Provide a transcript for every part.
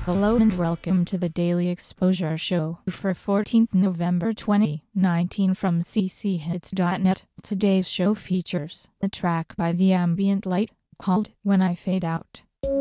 Hello and welcome to the Daily Exposure Show for 14th November 2019 from cchits.net. Today's show features a track by The Ambient Light called When I Fade Out.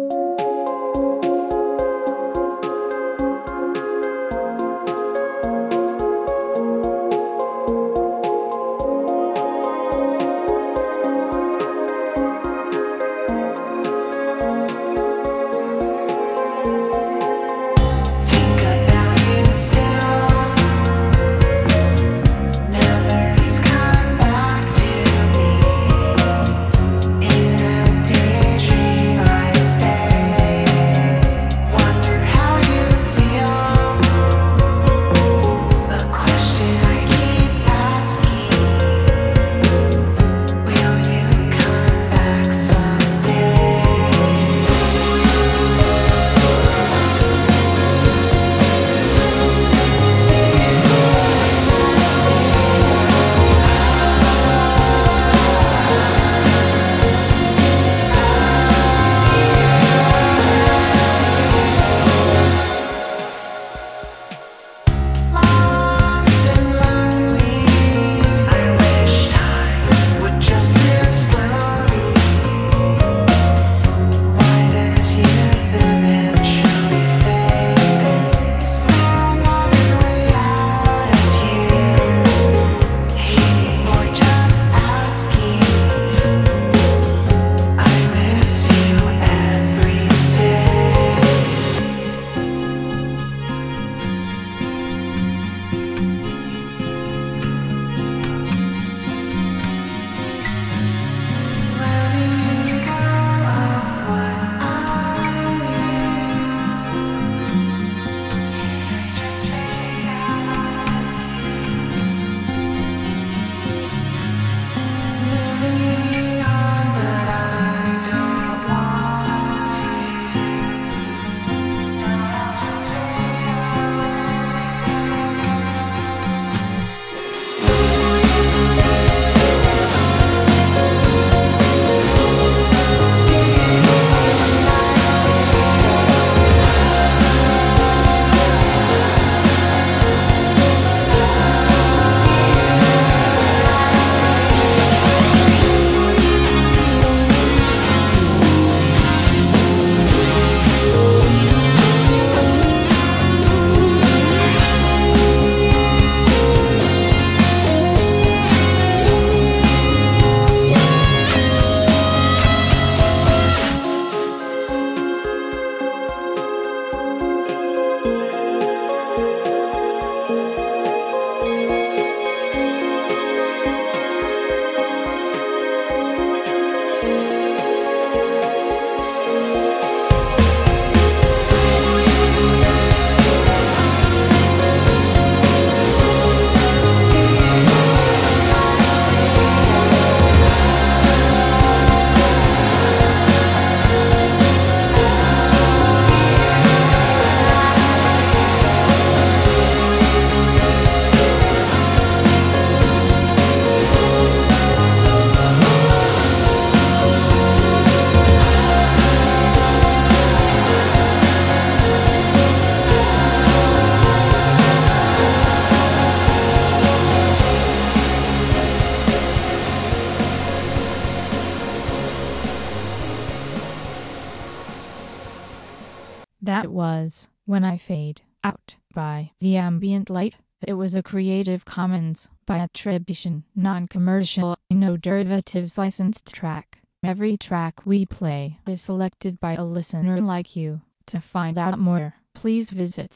That was When I Fade Out by The Ambient Light. It was a Creative Commons by attribution, non-commercial, no derivatives licensed track. Every track we play is selected by a listener like you. To find out more, please visit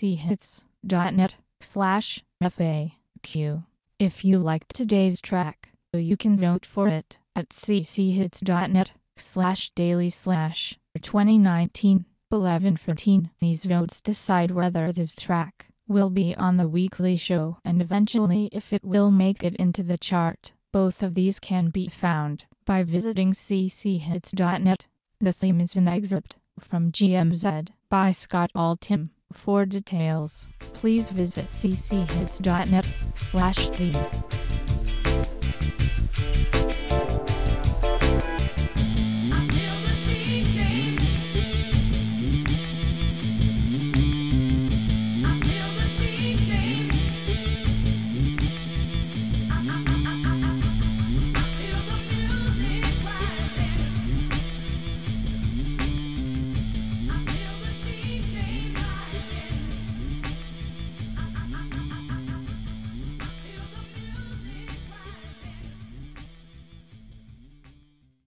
cchits.net/FAQ. If you liked today's track, you can vote for it at cchits.net/daily/2019. 11:14. These votes decide whether this track will be on the weekly show and eventually if it will make it into the chart. Both of these can be found by visiting cchits.net. The theme is an excerpt from GMZ by Scott Altham. For details, please visit cchits.net/theme.